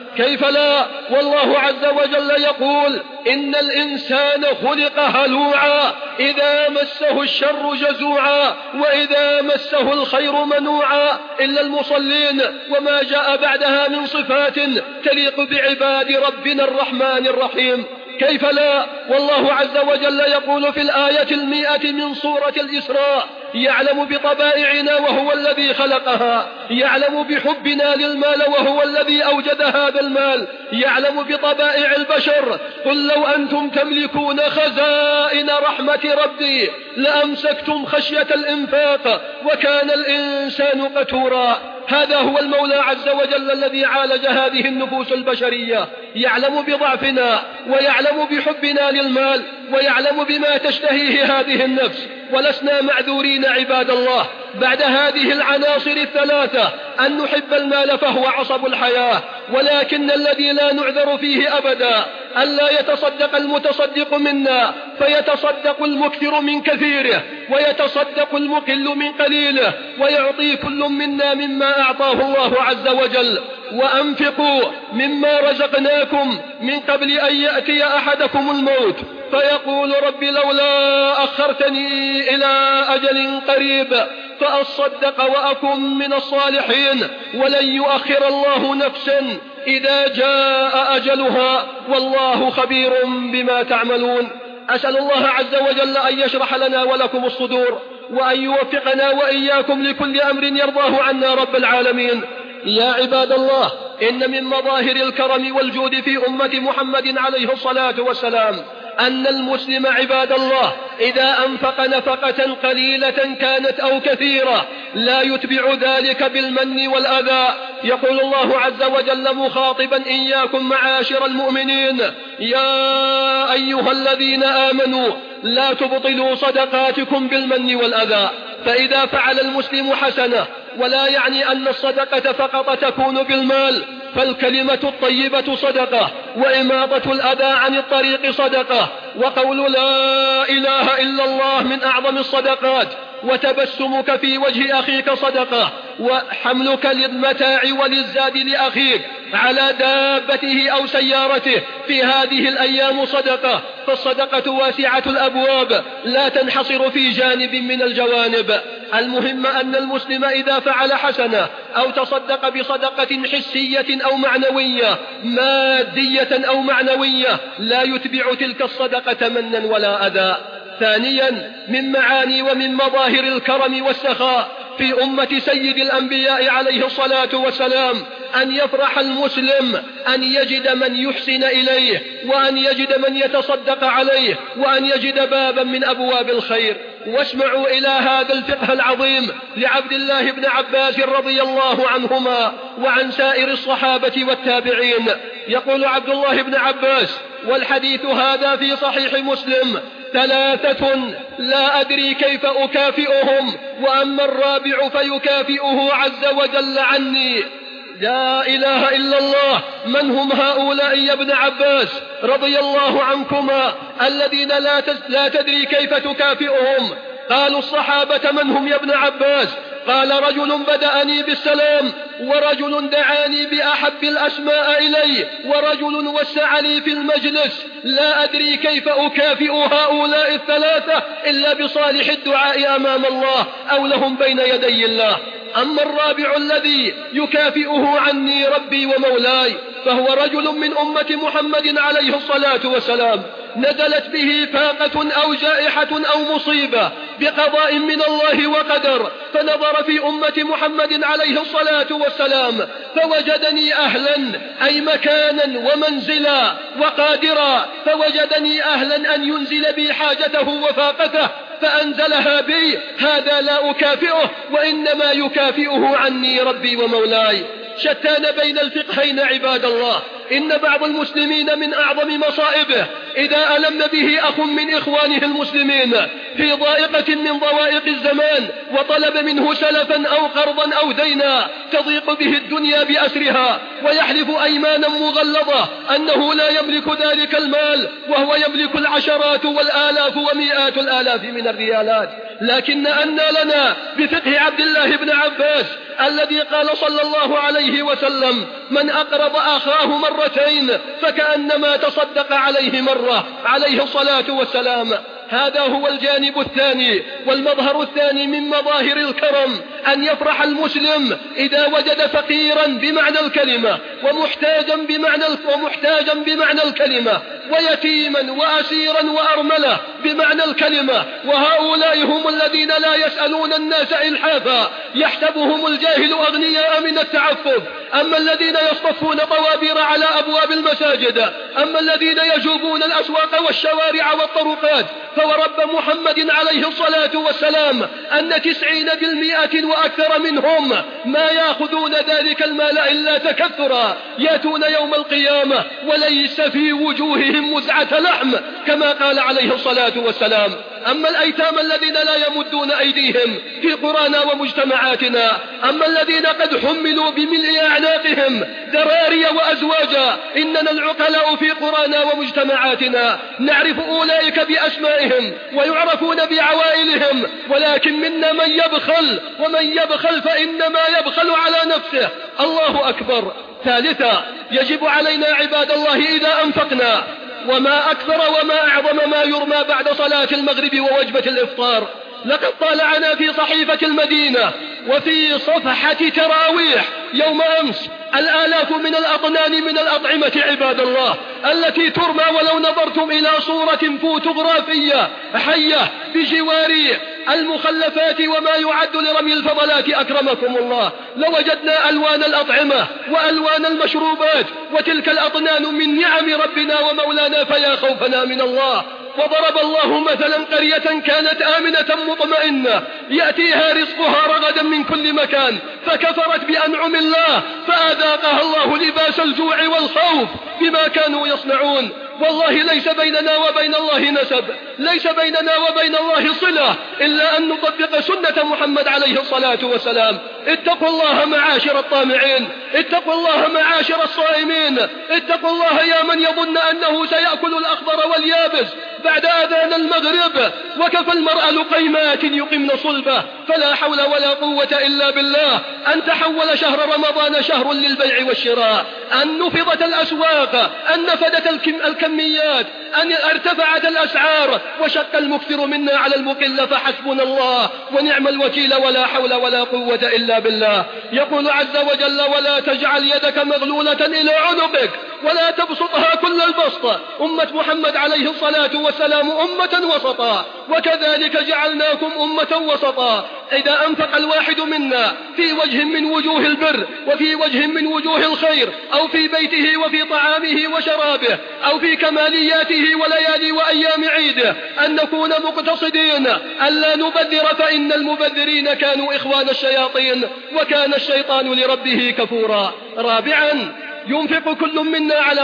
كيف لا؟ والله عز وجل يقول إن الإنسان خلق هلوعا إذا مسه الشر جزوعا وإذا مسه الخير منوعا إلا المصلين، وما جاء بعدها من صفات تليق بعباد ربنا الرحمن الرحيم. كيف لا؟ والله عز وجل يقول في الآية 100 من سورة الإسراء: يعلم بطبائعنا وهو الذي خلقها، يعلم بحبنا للمال وهو الذي أوجد هذا المال، يعلم بطبائع البشر. قل لو أنتم تملكون خزائن رحمة ربي لأمسكتم خشية الإنفاق وكان الإنسان قتورا. هذا هو المولى عز وجل الذي عالج هذه النفوس البشرية، يعلم بضعفنا ويعلم بحبنا للمال ويعلم بما تشتهيه هذه النفس، ولسنا معذورين عباد الله بعد هذه العناصر الثلاثة أن نحب المال فهو عصب الحياة، ولكن الذي لا نعذر فيه أبدا ألا يتصدق المتصدق منا فيتصدق المكثر من كثيره ويتصدق المقل من قليله ويعطي كل منا مما أعطاه الله عز وجل. وأنفقوا مما رزقناكم من قبل أن يأتي أحدكم الموت فيقول رب لولا أخرتني إلى أجل قريب فأصدق وأكن من الصالحين ولن يؤخر الله نفسا إذا جاء أجلها والله خبير بما تعملون. أسأل الله عز وجل أن يشرح لنا ولكم الصدور وأن يوفقنا وإياكم لكل أمر يرضاه عنا رب العالمين. يا عباد الله، إن من مظاهر الكرم والجود في أمة محمد عليه الصلاة والسلام أن المسلم عباد الله إذا أنفق نفقة قليلة كانت أو كثيرة لا يتبع ذلك بالمن والأذى. يقول الله عز وجل مخاطبا إياكم معاشر المؤمنين: يا أيها الذين آمنوا لا تبطلوا صدقاتكم بالمن والأذى. فإذا فعل المسلم حسنة، ولا يعني أن الصدقة فقط تكون بالمال، فالكلمة الطيبة صدقة، وإماطة الأذى عن الطريق صدقة، وقول لا إله إلا الله من أعظم الصدقات، وتبسمك في وجه أخيك صدقة، وحملك للمتاع وللزاد لأخيك على دابته أو سيارته في هذه الأيام صدقة. فالصدقة واسعة الأبواب لا تنحصر في جانب من الجوانب. المهم أن المسلم إذا فعل حسنة أو تصدق بصدقة حسية أو معنوية، مادية أو معنوية، لا يتبع تلك الصدقة منا ولا أذى. ثانيا، من معاني ومن مظاهر الكرم والسخاء في أمة سيد الأنبياء عليه الصلاة والسلام أن يفرح المسلم أن يجد من يحسن إليه، وأن يجد من يتصدق عليه، وأن يجد بابا من أبواب الخير. واسمعوا إلى هذا الفقه العظيم لعبد الله بن عباس رضي الله عنهما وعن سائر الصحابة والتابعين. يقول عبد الله بن عباس، والحديث هذا في صحيح مسلم: 3 لا أدري كيف أكافئهم، وأما الرابع فيكافئه عز وجل عني. لا إله إلا الله. من هم هؤلاء يا ابن عباس رضي الله عنكما الذين لا تدري كيف تكافئهم؟ قالوا الصحابة: من هم يا ابن عباس؟ قال: رجل بدأني بالسلام، ورجل دعاني بأحب الأسماء إلي، ورجل وسع لي في المجلس. لا أدري كيف أكافئ هؤلاء 3 إلا بصالح الدعاء أمام الله أو لهم بين يدي الله. أما الرابع الذي يكافئه عني ربي ومولاي فهو رجل من أمة محمد عليه الصلاة والسلام نزلت به فاقة أو جائحة أو مصيبة بقضاء من الله وقدر، فنظر في أمة محمد عليه الصلاة والسلام فوجدني أهلا، أي مكانا ومنزلا وقادرا، فوجدني أهلا أن ينزل بي حاجته وفاقته فأنزلها بي. هذا لا أكافئه، وإنما يكافئه عني ربي ومولاي. شتان بين الفقهين عباد الله. إن بعض المسلمين من أعظم مصائبه إذا ألم به أخ من إخوانه المسلمين في ضائقة من ضوائق الزمان وطلب منه سلفا أو قرضا أو دينا تضيق به الدنيا بأسرها، ويحلف أيمانا مغلظة أنه لا يملك ذلك المال وهو يملك العشرات والآلاف ومئات الآلاف من الريالات. لكن أن لنا بفقه عبد الله بن عباس الذي قال صلى الله عليه وسلم: من أقرض أخاه مرتين فكأنما تصدق عليه مرة، عليه الصلاة والسلام. هذا هو الجانب الثاني والمظهر الثاني من مظاهر الكرم، أن يفرح المسلم إذا وجد فقيرا بمعنى الكلمة ومحتاجا بمعنى الكلمة، ويتيما وأسيرا وأرملة بمعنى الكلمة. وهؤلاء هم الذين لا يسألون الناس إلحافا، يحسبهم الجاهل أغنياء من التعفف. أما الذين يصطفون طوابير على أبواب المساجد، أما الذين يجوبون الأسواق والشوارع والطرقات، فورب محمد عليه الصلاة والسلام أن 90% وأكثر منهم ما يأخذون ذلك المال إلا تكثرا، يأتون يوم القيامة وليس في وجوههم مزعة لحم كما قال عليه الصلاة والسلام. أما الأيتام الذين لا يمدون أيديهم في قرانا ومجتمعاتنا، أما الذين قد حملوا بملء أعناقهم ذراري وأزواجا، إننا العقلاء في قرانا ومجتمعاتنا نعرف أولئك بأسمائهم ويعرفون بعوائلهم، ولكن منا من يبخل، ومن يبخل فإنما يبخل على نفسه. الله أكبر. ثالثا، يجب علينا عباد الله إذا أنفقنا، وما أكثر وما أعظم ما يرمى بعد صلاة المغرب ووجبة الإفطار. لقد طالعنا في صحيفة المدينة وفي صفحة تراويح يوم أمس الآلاف من الأطنان من الأطعمة عباد الله التي ترمى، ولو نظرتم إلى صورة فوتوغرافية حية بجوار المخلفات وما يعد لرمي الفضلات أكرمكم الله، لوجدنا ألوان الأطعمة وألوان المشروبات، وتلك الأطنان من نعم ربنا ومولانا، فيا خوفنا من الله. وضرب الله مثلا قرية كانت آمنة مطمئنة يأتيها رزقها رغدا من كل مكان، فكفرت بأنعم الله فأذاقها الله لباس الجوع والخوف بما كانوا يصنعون. والله ليس بيننا وبين الله نسب، ليس بيننا وبين الله صلة إلا أن نطبق سنة محمد عليه الصلاة والسلام. اتقوا الله معاشر الطامعين، اتقوا الله معاشر الصائمين، اتقوا الله يا من يظن أنه سيأكل الأخضر واليابس بعد أذان المغرب، وكفى المرء لقيمات يقمن صلبه، فلا حول ولا قوة إلا بالله. أن تحول شهر رمضان شهر للبيع والشراء، أن نفضت الأسواق، أن نفدت الكميات، أن ارتفعت الأسعار، وشق المكثر منا على المقل، فحسبنا الله ونعم الوكيل، ولا حول ولا قوة إلا بالله. يقول عز وجل: ولا تجعل يدك مغلولة إلى عنقك ولا تبسطها كل البسط. أمة محمد عليه الصلاة والسلام أمة وسطا، وكذلك جعلناكم أمة وسطا. إذا أنفق الواحد منا في وجه من وجوه البر وفي وجه من وجوه الخير، أو في بيته وفي طعامه وشرابه، أو في كمالياته وليالي وأيام عيده، أن نكون مقتصدين، ألا نبذر، فإن المبذرين كانوا إخوان الشياطين، وكان الشيطان لربه كفورا. رابعا، ينفق كل منا على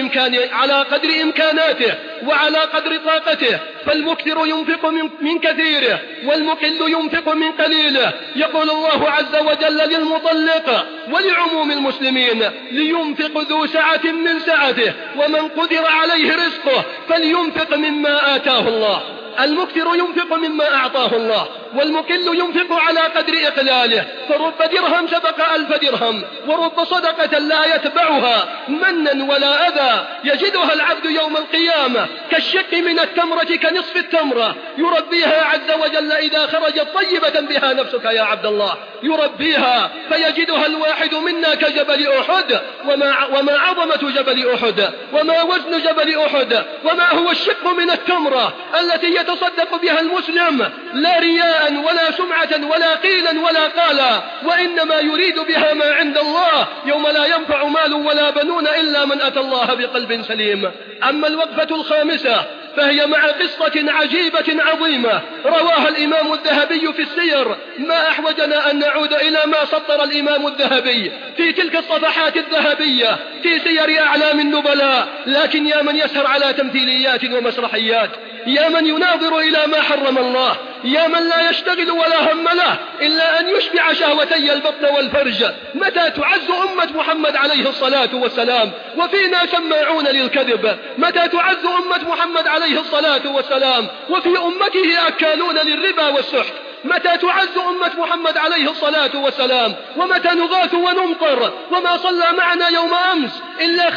قدر إمكاناته وعلى قدر طاقته، فالمكثر ينفق من كثيره والمقل ينفق من قليله. يقول الله عز وجل للمطلق ولعموم المسلمين: لينفق ذو سعة من سعته، ومن قدر عليه رزقه فلينفق مما آتاه الله. المكثر ينفق مما أعطاه الله، والمقل ينفق على قدر إقلاله، فرب درهم سبق 1000 درهم، ورب صدقة لا يتبعها منا ولا أذى يجدها العبد يوم القيامة كالشق من التمرة، كنصف التمرة، يربيها عز وجل إذا خرجت طيبة بها نفسك يا عبد الله، يربيها فيجدها الواحد منا كجبل أحد. وما عظمة جبل أحد، وما وزن جبل أحد، وما هو الشق من التمرة التي يتصدق بها المسلم، لا رياء ولا سمعة ولا قيلا ولا قالا، وإنما يريد بها ما عند الله يوم لا ينفع مال ولا بنون إلا من أتى الله بقلب سليم. أما الوقفة الخامسة فهي مع قصة عجيبة عظيمة رواها الإمام الذهبي في السير. ما أحوجنا أن نعود إلى ما سطر الإمام الذهبي في تلك الصفحات الذهبية في سير أعلام النبلاء. لكن يا من يسهر على تمثيليات ومسرحيات، يا من يناظر إلى ما حرم الله، يا من لا يشتغل ولا هم له إلا أن يشبع شهوتي البطن والفرج، متى تعز أمة محمد عليه الصلاة والسلام وفينا سماعون للكذب؟ متى تعز أمة محمد عليه الصلاة والسلام وفي أمته أكالون للربا والسحت؟ متى تعز أمة محمد عليه الصلاة والسلام، ومتى نغاث ونمطر، وما صلى معنا يوم أمس إلا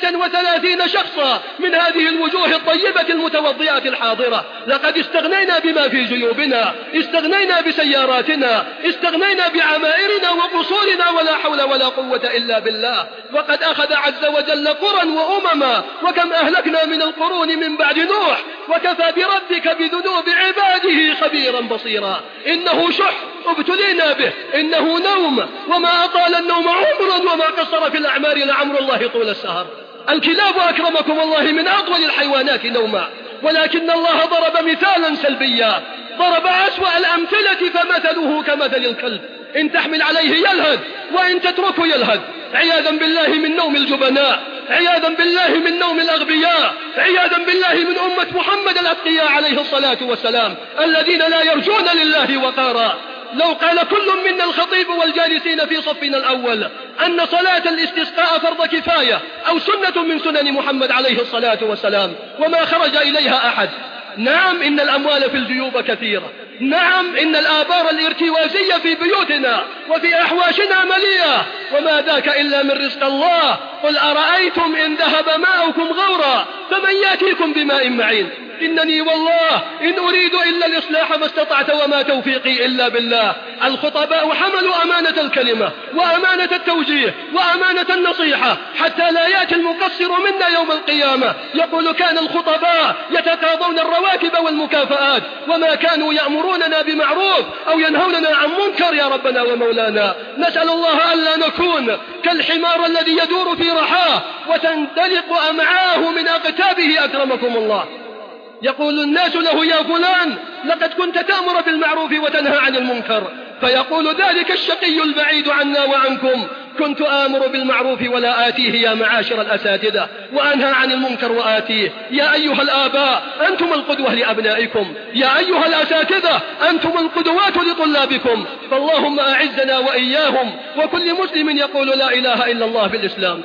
35 شخصا من هذه الوجوه الطيبة المتوضئات الحاضرة. لقد استغنينا بما في جيوبنا، استغنينا بسياراتنا، استغنينا بعمائرنا وقصورنا، ولا حول ولا قوة إلا بالله. وقد أخذ عز وجل قرى وأمما، وكم أهلكنا من القرون من بعد نوح، وكفى بربك بذنوب عباده خبيرا بصيرا. إنه شح ابتلينا به، إنه نوم، وما أطال النوم عمرا، وما قصر في الأعمار لعمر الله طول السهر. الكلاب أكرمكم الله من أطول الحيوانات نوما، ولكن الله ضرب مثالا سلبيا، ضرب أسوأ الأمثلة فمثله كمثل الكلب، إن تحمل عليه يلهث وإن تتركه يلهث. عياذا بالله من نوم الجبناء، عياذا بالله من نوم الأغبياء، عياذا بالله من أمة محمد الأتقياء عليه الصلاة والسلام الذين لا يرجون لله وقارا. لو قال كل منا الخطيب والجالسين في صفنا الأول أن صلاة الاستسقاء فرض كفاية أو سنة من سنن محمد عليه الصلاة والسلام وما خرج إليها أحد. نعم، إن الأموال في الجيوب كثيرة، نعم إن الآبار الارتوازية في بيوتنا وفي أحواشنا مليئة، وما ذاك إلا من رزق الله. قل أرأيتم إن ذهب ماؤكم غورا فمن يأتيكم بماء معين. إنني والله إن أريد إلا الإصلاح ما استطعت وما توفيقي إلا بالله. الخطباء حملوا أمانة الكلمة وأمانة التوجيه وأمانة النصيحة، حتى لا يأتي المقصر منا يوم القيامة يقول كان الخطباء يتقاضون الرواتب والمكافآت وما كانوا يأمروننا بمعروف أو ينهوننا عن منكر. يا ربنا ومولانا، نسأل الله ألا نكون كالحمار الذي يدور في رحاه وتندلق أمعاه من أقتابه أكرمكم الله. يقول الناس له يا فلان لقد كنت تأمر بالمعروف وتنهى عن المنكر، فيقول ذلك الشقي البعيد عنا وعنكم كنت آمر بالمعروف ولا آتيه يا معاشر الأساتذة، وأنهى عن المنكر وآتيه. يا أيها الآباء أنتم القدوة لأبنائكم، يا أيها الأساتذة أنتم القدوات لطلابكم، فاللهم أعزنا وإياهم وكل مسلم يقول لا إله إلا الله بالإسلام.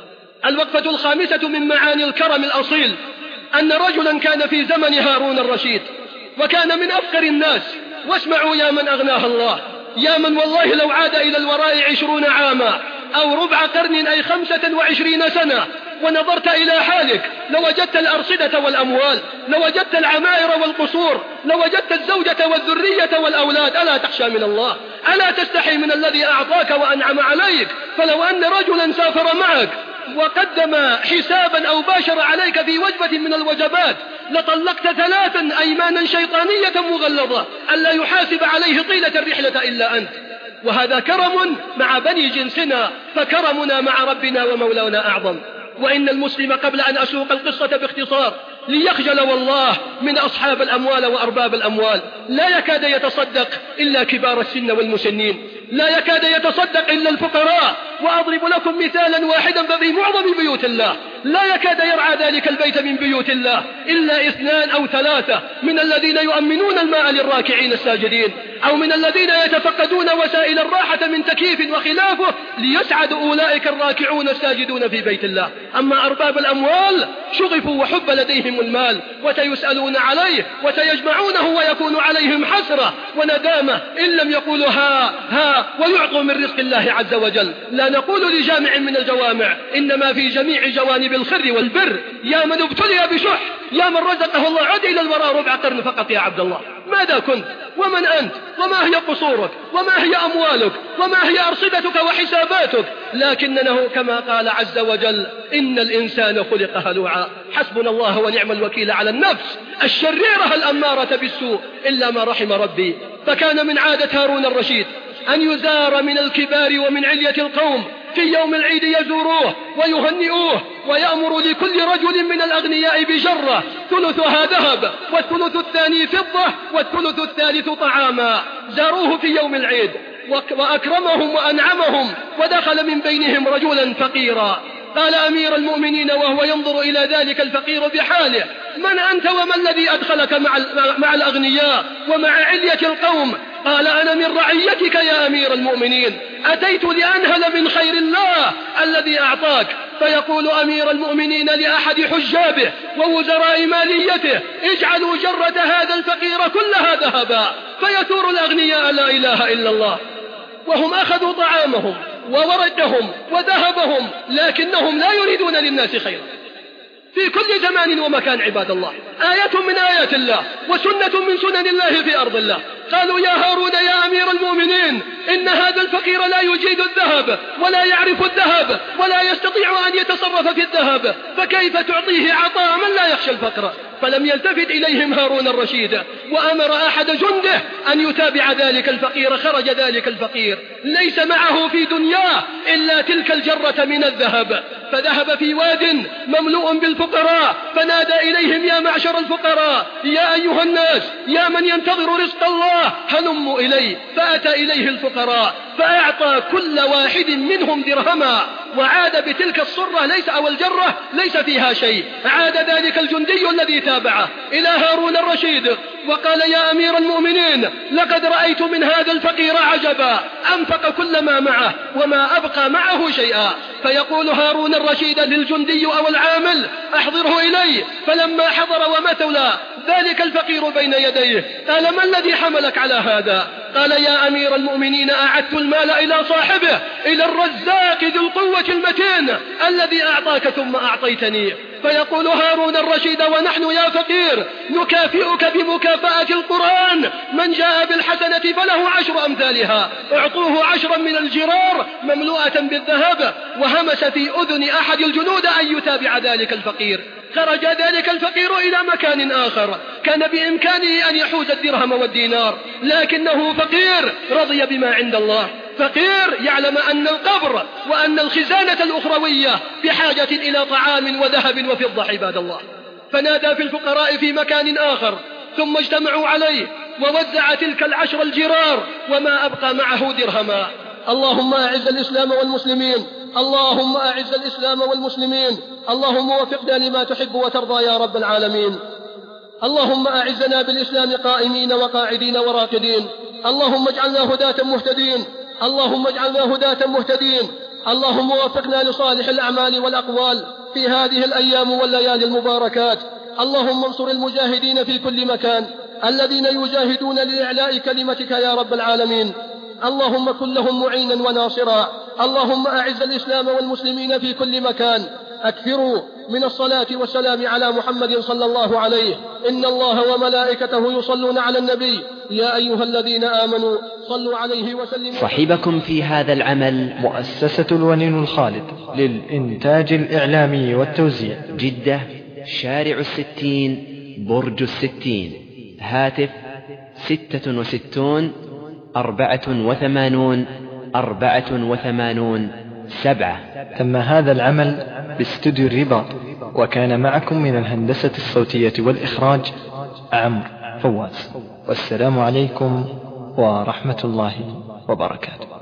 الوقفة الخامسة من معاني الكرم الأصيل أن رجلا كان في زمن هارون الرشيد وكان من أفقر الناس. واسمعوا يا من أغناها الله، يا من والله لو عاد إلى الوراء 20 عاما أو ربع قرن أي 25 سنة ونظرت إلى حالك لوجدت الأرصدة والأموال، لوجدت العمائر والقصور، لوجدت الزوجة والذرية والأولاد. ألا تخشى من الله؟ ألا تستحي من الذي أعطاك وأنعم عليك؟ فلو أن رجلا سافر معك وقدم حسابا أو باشر عليك في وجبة من الوجبات لطلقت 3 أيمانا شيطانية مغلظة ألا يحاسب عليه طيلة الرحلة إلا أنت. وهذا كرم مع بني جنسنا، فكرمنا مع ربنا ومولانا أعظم. وإن المسلم قبل أن أسوق القصة باختصار ليخجل والله من أصحاب الأموال وأرباب الأموال. لا يكاد يتصدق إلا كبار السن والمسنين، لا يكاد يتصدق إلا الفقراء. وأضرب لكم مثالا واحدا ففي معظم بيوت الله لا يكاد يرعى ذلك البيت من بيوت الله إلا 2 أو 3 من الذين يؤمنون الماء للراكعين الساجدين، أو من الذين يتفقدون وسائل الراحة من تكييف وخلافه ليسعد أولئك الراكعون الساجدون في بيت الله. أما أرباب الأموال شغفوا وحب لديهم المال وسيسألون عليه وسيجمعونه ويكون عليهم حسرة وندامة إن لم يقولوا ها ويعطوا من رزق الله عز وجل. لا نقول لجامع من الجوامع، إنما في جميع جوانب الخير والبر. يا من ابتلي بشح، يا من رزقه الله عد إلى الوراء ربع قرن فقط يا عبد الله. ماذا كنت ومن أنت وما هي قصورك وما هي أموالك وما هي أرصدتك وحساباتك؟ لكنه كما قال عز وجل إن الإنسان خلق هلوعا. حسبنا الله ونعم الوكيل على النفس الشريرة الأمارة بالسوء إلا ما رحم ربي. فكان من عادة هارون الرشيد أن يزار من الكبار ومن علية القوم في يوم العيد يزوروه ويهنئوه، ويأمر لكل رجل من الأغنياء بجرة ثلثها ذهب والثلث الثاني فضة والثلث الثالث طعاما. زاروه في يوم العيد وأكرمهم وأنعمهم، ودخل من بينهم رجلا فقيرا. قال أمير المؤمنين وهو ينظر إلى ذلك الفقير بحاله: من أنت وما الذي أدخلك مع الأغنياء ومع علية القوم؟ قال: أنا من رعيتك يا أمير المؤمنين، أتيت لأنهل من خير الله الذي أعطاك. فيقول أمير المؤمنين لأحد حجابه ووزراء ماليته: اجعلوا جرة هذا الفقير كلها ذهبا. فيثور الأغنياء: لا إله إلا الله، وهم أخذوا طعامهم وورقهم وذهبهم، لكنهم لا يريدون للناس خيرا. في كل زمان ومكان عباد الله آية من آيات الله وسنة من سنن الله في أرض الله. قالوا: يا هارون يا أمير المؤمنين، إن هذا الفقير لا يجيد الذهب ولا يعرف الذهب ولا يستطيع أن يتصرف في الذهب، فكيف تعطيه عطاء من لا يخشى الفقر؟ فلم يلتفت إليهم هارون الرشيد، وأمر أحد جنده أن يتابع ذلك الفقير. خرج ذلك الفقير ليس معه في دنياه إلا تلك الجرة من الذهب، فذهب في واد مملوء بالفقراء فنادى إليهم: يا معشر الفقراء، يا أيها الناس، يا من ينتظر رزق الله، هلموا إلي. فأتى إليه الفقراء فأعطى كل واحد منهم درهما، وعاد بتلك الصرة أو الجرة ليس فيها شيء. عاد ذلك الجندي الذي تابعه إلى هارون الرشيد وقال: يا أمير المؤمنين، لقد رأيت من هذا الفقير عجبا، أنفق كل ما معه وما أبقى معه شيئا. فيقول هارون الرشيد للجندي أو العامل: أحضره إلي. فلما حضر ومثل ذلك الفقير بين يديه قال: ما الذي حملك على هذا؟ قال: يا أمير المؤمنين، أعدت المال إلى صاحبه، إلى الرزاق ذي القوة المتين الذي أعطاك ثم أعطيتني. فيقول هارون الرشيد: ونحن يا فقير نكافئك بمكافأة القرآن: من جاء بالحسنة فله 10 أمثالها. اعطوه 10 من الجرار مملوءة بالذهب. وهمس في أذن أحد الجنود أن يتابع ذلك الفقير. خرج ذلك الفقير إلى مكان آخر كان بإمكانه أن يحوز الدرهم والدينار، لكنه فقير رضي بما عند الله، فقير يعلم أن القبر وأن الخزانة الأخروية بحاجة إلى طعام وذهب وفضة عباد الله. فنادى في الفقراء في مكان آخر ثم اجتمعوا عليه ووزع تلك 10 الجرار وما أبقى معه درهما. اللهم أعز الإسلام والمسلمين، اللهم أعز الإسلام والمسلمين، اللهم وفقنا لما تحب وترضى يا رب العالمين. اللهم أعزنا بالإسلام قائمين وقاعدين وراقدين، اللهم اجعلنا هداة مهتدين، اللهم اجعلنا هداة مهتدين. اللهم وفقنا لصالح الأعمال والأقوال في هذه الأيام والليالي المباركات. اللهم انصر المجاهدين في كل مكان الذين يجاهدون لإعلاء كلمتك يا رب العالمين. اللهم كن لهم معينا وناصرا. اللهم أعز الإسلام والمسلمين في كل مكان. أكثروا من الصلاة والسلام على محمد صلى الله عليه. إن الله وملائكته يصلون على النبي يا أيها الذين آمنوا صلوا عليه وسلموا. صحبكم في هذا العمل مؤسسة الونين الخالد للإنتاج الإعلامي والتوزيع، جدة، شارع 60 برج 60، هاتف 66 84 84 7. تم هذا العمل باستوديو الرباط، وكان معكم من الهندسة الصوتية والإخراج عمرو فواز. والسلام عليكم ورحمة الله وبركاته.